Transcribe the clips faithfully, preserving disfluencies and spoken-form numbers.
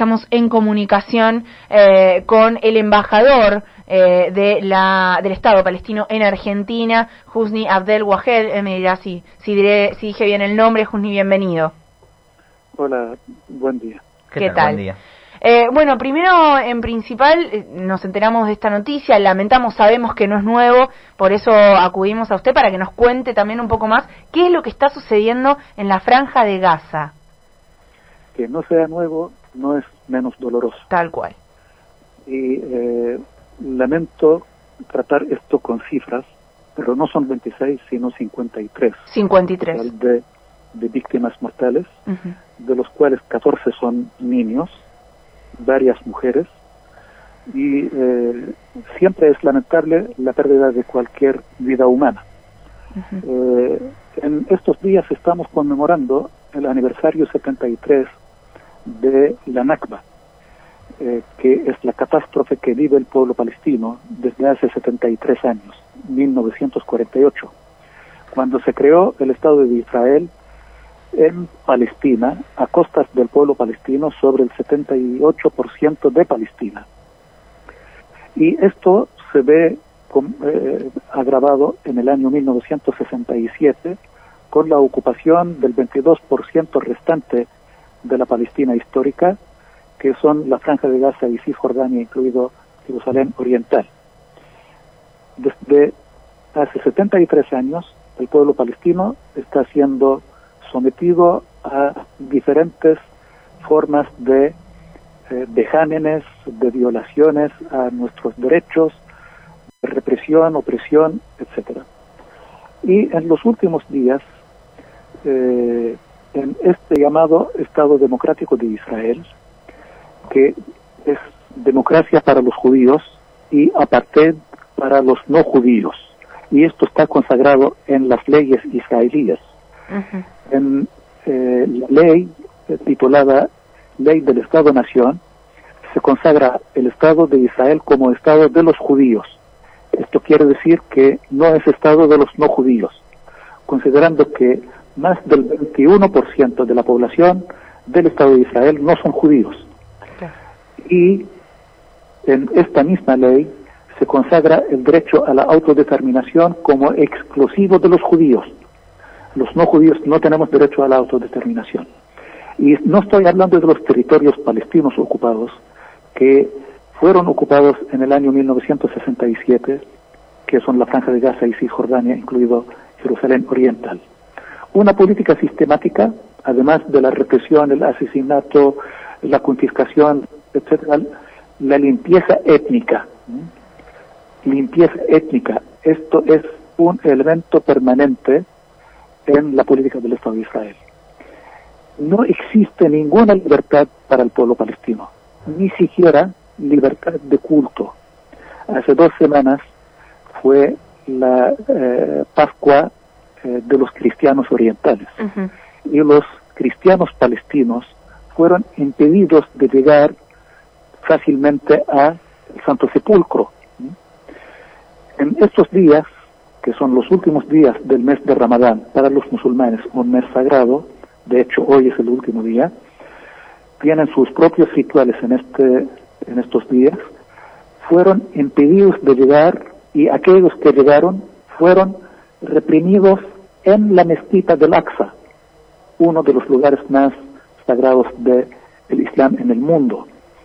estamos en comunicación eh, con el embajador eh, de la, del Estado palestino en Argentina, Husni Abdel Wahed. Eh, me dirá si, si, diré, si dije bien el nombre. Husni, bienvenido. Hola, buen día. ¿Qué, ¿Qué tal? tal? Buen día. Eh, bueno, primero, en principal, eh, nos enteramos de esta noticia, lamentamos, sabemos que no es nuevo, por eso acudimos a usted para que nos cuente también un poco más qué es lo que está sucediendo en la Franja de Gaza. Que no sea nuevo no es menos doloroso. Tal cual. Y eh, lamento tratar esto con cifras, pero no son veintiséis, sino cincuenta y tres. cincuenta y tres. De, de víctimas mortales, uh-huh. de los cuales catorce son niños, varias mujeres, y eh, siempre es lamentable la pérdida de cualquier vida humana. Uh-huh. Eh, en estos días estamos conmemorando el aniversario setenta y tres de la Nakba, eh, que es la catástrofe que vive el pueblo palestino desde hace setenta y tres años, mil novecientos cuarenta y ocho, cuando se creó el Estado de Israel en Palestina, a costas del pueblo palestino, sobre el setenta y ocho por ciento de Palestina. Y esto se ve con, eh, agravado en el año mil novecientos sesenta y siete con la ocupación del veintidós por ciento restante de la Palestina histórica, que son la Franja de Gaza y Cisjordania, incluido Jerusalén Oriental. Desde hace setenta y tres años, el pueblo palestino está siendo sometido a diferentes formas de eh, vejámenes, de violaciones a nuestros derechos, de represión, opresión, etcétera. Y en los últimos días, eh, en este llamado Estado Democrático de Israel, que es democracia para los judíos y apartheid para los no judíos, y esto está consagrado en las leyes israelíes. Uh-huh. En eh, la ley eh, titulada Ley del Estado-Nación se consagra el Estado de Israel como Estado de los judíos. Esto quiere decir que no es Estado de los no judíos, considerando que más del veintiuno por ciento de la población del Estado de Israel no son judíos. Okay. Y en esta misma ley se consagra el derecho a la autodeterminación como exclusivo de los judíos. Los no judíos no tenemos derecho a la autodeterminación. Y no estoy hablando de los territorios palestinos ocupados, que fueron ocupados en el año mil novecientos sesenta y siete, que son la Franja de Gaza y Cisjordania, incluido Jerusalén Oriental. Una política sistemática, además de la represión, el asesinato, la confiscación, etcétera, la limpieza étnica. ¿Mm? Limpieza étnica. Esto es un elemento permanente en la política del Estado de Israel. No existe ninguna libertad para el pueblo palestino, ni siquiera libertad de culto. Hace dos semanas fue la eh, Pascua eh, de los cristianos orientales. Uh-huh. Y los cristianos palestinos fueron impedidos de llegar fácilmente al Santo Sepulcro. En estos días, que son los últimos días del mes de Ramadán, para los musulmanes un mes sagrado, de hecho hoy es el último día, tienen sus propios rituales en este en estos días, fueron impedidos de llegar, y aquellos que llegaron fueron reprimidos en la mezquita del Aqsa, uno de los lugares más sagrados del Islam en el mundo,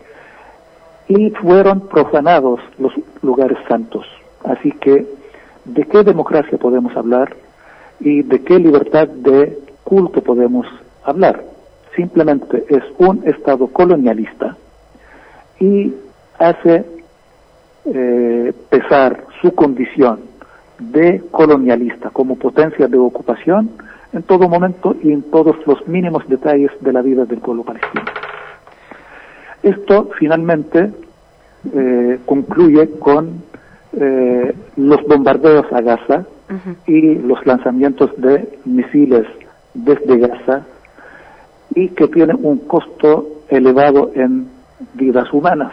y fueron profanados los lugares santos. Así que, ¿de qué democracia podemos hablar y de qué libertad de culto podemos hablar? Simplemente es un Estado colonialista y hace eh, pesar su condición de colonialista como potencia de ocupación en todo momento y en todos los mínimos detalles de la vida del pueblo palestino. Esto finalmente eh, concluye con eh, los bombardeos a Gaza uh-huh. y los lanzamientos de misiles desde Gaza, y que tiene un costo elevado en vidas humanas.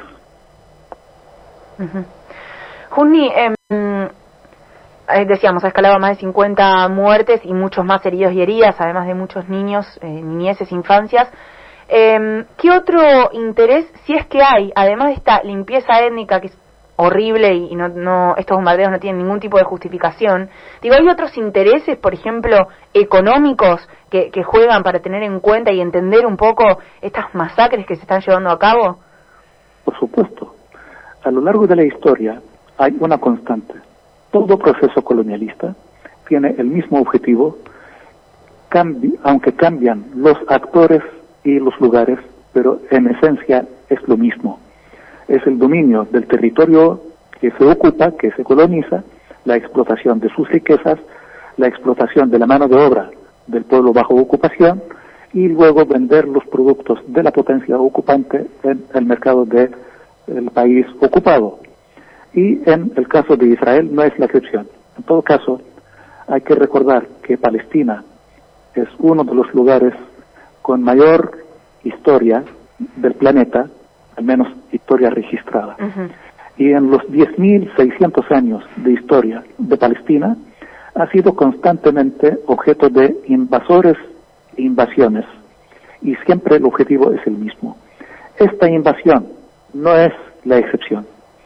Uh-huh. Husni, eh, decíamos, ha escalado a más de cincuenta muertes y muchos más heridos y heridas, además de muchos niños, eh, niñeces, infancias. Eh, ¿Qué otro interés, si es que hay, además de esta limpieza étnica que es horrible y no, no estos bombardeos no tienen ningún tipo de justificación, digo, hay otros intereses, por ejemplo, económicos que, que juegan para tener en cuenta y entender un poco estas masacres que se están llevando a cabo? Por supuesto. A lo largo de la historia hay una constante. Todo proceso colonialista tiene el mismo objetivo, cambi- aunque cambian los actores y los lugares, pero en esencia es lo mismo. Es el dominio del territorio que se ocupa, que se coloniza, la explotación de sus riquezas, la explotación de la mano de obra del pueblo bajo ocupación y luego vender los productos de la potencia ocupante en el mercado del país ocupado. Y en el caso de Israel no es la excepción. En todo caso, hay que recordar que Palestina es uno de los lugares con mayor historia del planeta, al menos historia registrada. Uh-huh. Y en los diez mil seiscientos años de historia de Palestina, ha sido constantemente objeto de invasores e invasiones, y siempre el objetivo es el mismo. Esta invasión no es la excepción.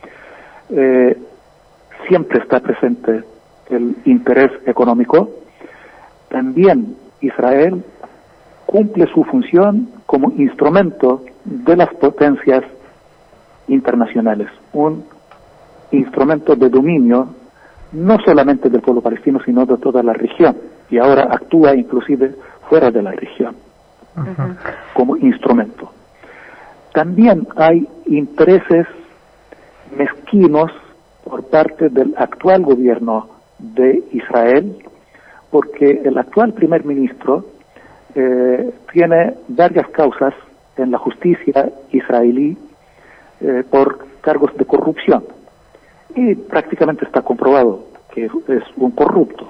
Eh, siempre está presente el interés económico. También Israel cumple su función como instrumento de las potencias internacionales, un instrumento de dominio no solamente del pueblo palestino, sino de toda la región, y ahora actúa inclusive fuera de la región, uh-huh, como instrumento. También hay intereses mezquinos por parte del actual gobierno de Israel, porque el actual primer ministro eh, tiene varias causas en la justicia israelí eh, por cargos de corrupción, y prácticamente está comprobado que es un corrupto.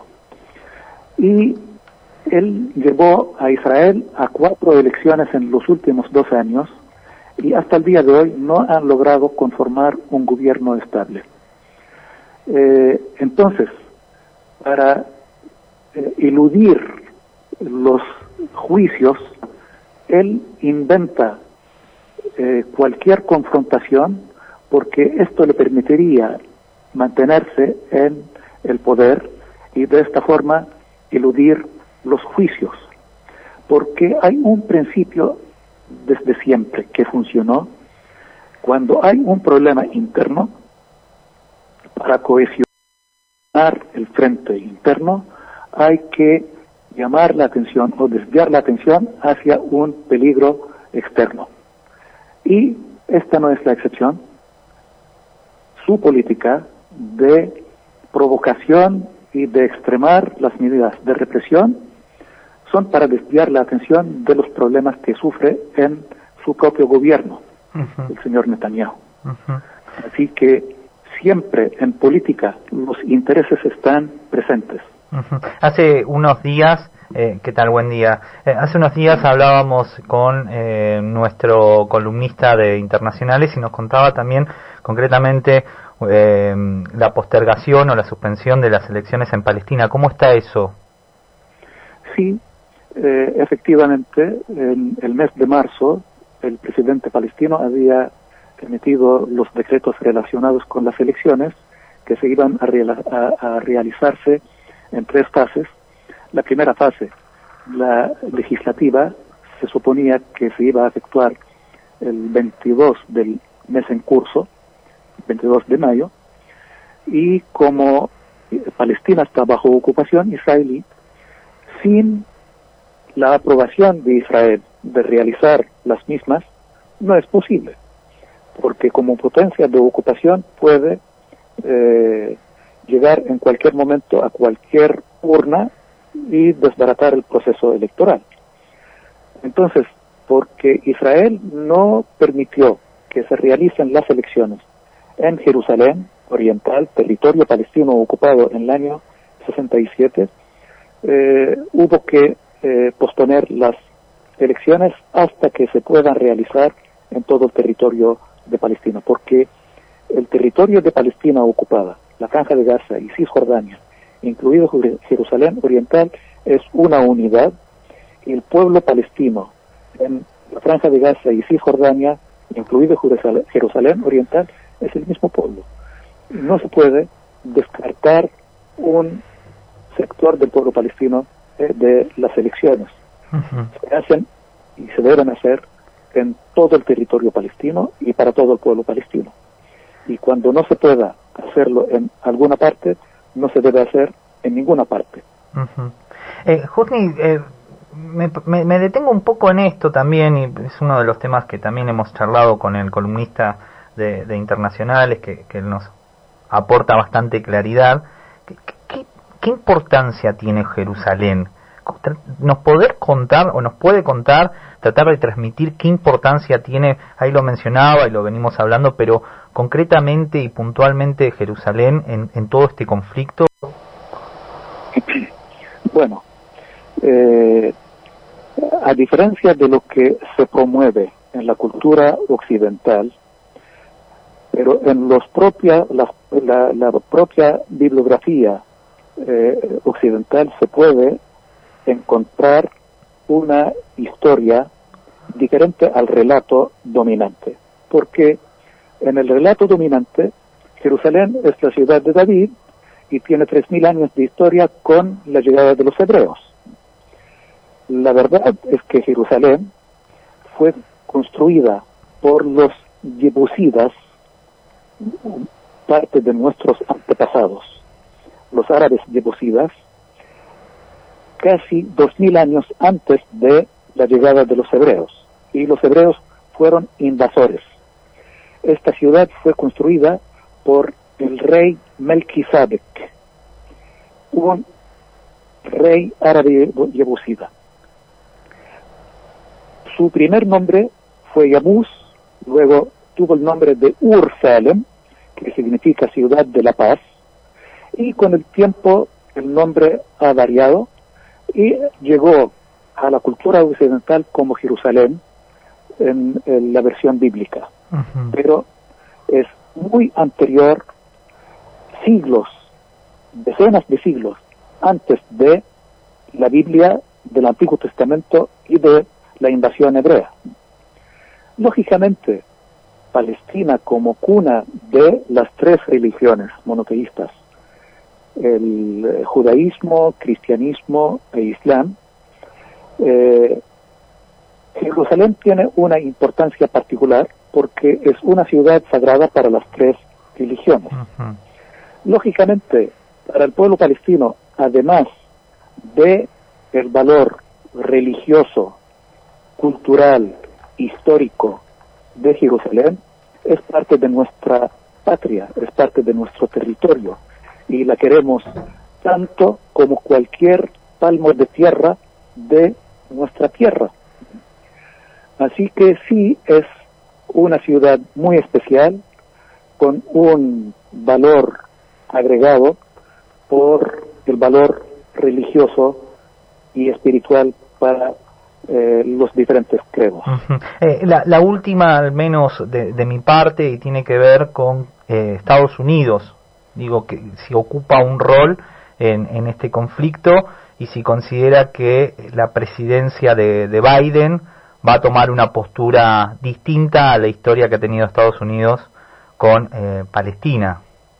Y él llevó a Israel a cuatro elecciones en los últimos dos años, y hasta el día de hoy no han logrado conformar un gobierno estable. Eh, entonces, para eh, eludir los juicios, él inventa eh, cualquier confrontación, porque esto le permitiría mantenerse en el poder y de esta forma eludir los juicios. Porque hay un principio desde siempre que funcionó: cuando hay un problema interno, para cohesionar el frente interno hay que llamar la atención o desviar la atención hacia un peligro externo. Y esta no es la excepción. Su política de provocación y de extremar las medidas de represión son para desviar la atención de los problemas que sufre en su propio gobierno, uh-huh, el señor Netanyahu. Uh-huh. Así que siempre en política los intereses están presentes. Uh-huh. Hace unos días, eh, ¿qué tal? Buen día. Eh, hace unos días hablábamos con eh, nuestro columnista de Internacionales y nos contaba también concretamente eh, la postergación o la suspensión de las elecciones en Palestina. ¿Cómo está eso? Sí, eh, efectivamente, en el mes de marzo el presidente palestino había emitido los decretos relacionados con las elecciones que se iban a, reala- a, a realizarse en tres fases. La primera fase, la legislativa, se suponía que se iba a efectuar el veintidós del mes en curso, veintidós de mayo, y como Palestina está bajo ocupación israelí, sin la aprobación de Israel de realizar las mismas, no es posible, porque como potencia de ocupación puede eh, llegar en cualquier momento a cualquier urna y desbaratar el proceso electoral. Entonces, porque Israel no permitió que se realicen las elecciones en Jerusalén Oriental, territorio palestino ocupado en el año sesenta y siete, eh, hubo que eh, posponer las elecciones hasta que se puedan realizar en todo el territorio de Palestina, porque el territorio de Palestina ocupada, la Franja de Gaza y Cisjordania, incluido Jerusalén Oriental, es una unidad, y el pueblo palestino en La Franja de Gaza y Cisjordania, incluido Jerusalén, Jerusalén Oriental, es el mismo pueblo. No se puede descartar un sector del pueblo palestino eh, de las elecciones. Uh-huh. Se hacen y se deben hacer en todo el territorio palestino y para todo el pueblo palestino. Y cuando no se pueda hacerlo en alguna parte, no se debe hacer en ninguna parte. Uh-huh. eh, Husni, eh, me, me, me detengo un poco en esto también, y es uno de los temas que también hemos charlado con el columnista de, de Internacionales, que, que nos aporta bastante claridad. ¿Qué, qué, qué importancia tiene Jerusalén? ¿Nos poder contar o nos puede contar, tratar de transmitir qué importancia tiene? Ahí lo mencionaba y lo venimos hablando, pero concretamente y puntualmente Jerusalén en, en todo este conflicto. Bueno, eh, a diferencia de lo que se promueve en la cultura occidental, pero en los propia, la, la, la propia bibliografía eh, occidental se puede encontrar una historia diferente al relato dominante, porque en el relato dominante Jerusalén es la ciudad de David y tiene tres mil años de historia con la llegada de los hebreos. La verdad es que Jerusalén fue construida por los yebusidas, parte de nuestros antepasados, los árabes yebusidas, casi dos mil años antes de la llegada de los hebreos, y los hebreos fueron invasores. Esta ciudad fue construida por el rey Melquisedec, un rey árabe yebusida. Su primer nombre fue Yabús, luego tuvo el nombre de Ur-Salem, que significa ciudad de la paz, y con el tiempo el nombre ha variado y llegó a la cultura occidental como Jerusalén en, en la versión bíblica. Uh-huh. Pero es muy anterior, siglos, decenas de siglos antes de la Biblia, del Antiguo Testamento y de la invasión hebrea. Lógicamente, Palestina como cuna de las tres religiones monoteístas, el judaísmo, cristianismo e islam, eh, Jerusalén tiene una importancia particular porque es una ciudad sagrada para las tres religiones. Uh-huh. Lógicamente, para el pueblo palestino, además de el valor religioso, cultural, histórico de Jerusalén, es parte de nuestra patria, es parte de nuestro territorio, y la queremos tanto como cualquier palmo de tierra de nuestra tierra. Así que sí es una ciudad muy especial, con un valor agregado por el valor religioso y espiritual para eh, los diferentes credos. Uh-huh. eh, la, la última, al menos de, de mi parte, y tiene que ver con eh, Estados Unidos. Digo, que si ocupa un rol en, en este conflicto y si considera que la presidencia de, de Biden va a tomar una postura distinta a la historia que ha tenido Estados Unidos con eh, Palestina.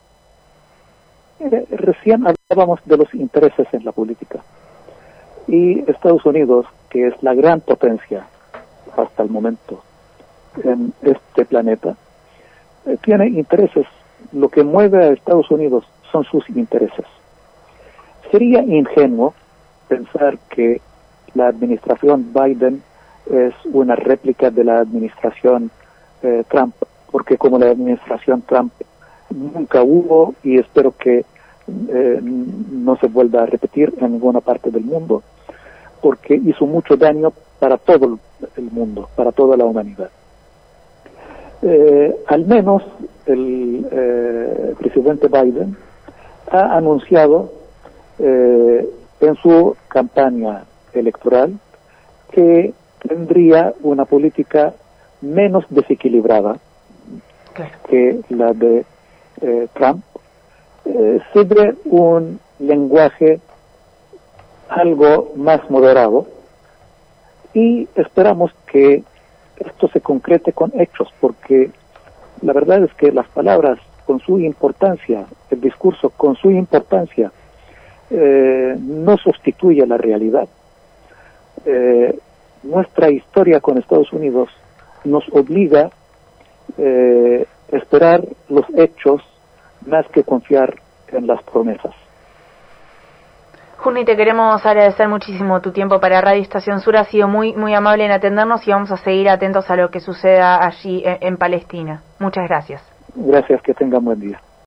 Eh, recién hablábamos de los intereses en la política. Y Estados Unidos, que es la gran potencia hasta el momento en este planeta, eh, tiene intereses. Lo que mueve a Estados Unidos son sus intereses. Sería ingenuo pensar que la administración Biden es una réplica de la administración eh, Trump, porque como la administración Trump nunca hubo, y espero que eh, no se vuelva a repetir en ninguna parte del mundo, porque hizo mucho daño para todo el mundo, para toda la humanidad. Eh, al menos el eh, presidente Biden ha anunciado eh, en su campaña electoral que tendría una política menos desequilibrada que la de eh, Trump, eh, sobre un lenguaje algo más moderado, y esperamos que esto se concrete con hechos, porque la verdad es que las palabras con su importancia, el discurso con su importancia, eh, no sustituye la realidad. Eh, nuestra historia con Estados Unidos nos obliga eh, a esperar los hechos más que confiar en las promesas. Juni, te queremos agradecer muchísimo tu tiempo para Radio Estación Sur. Ha sido muy muy amable en atendernos y vamos a seguir atentos a lo que suceda allí en, en Palestina. Muchas gracias. Gracias, que tengan buen día.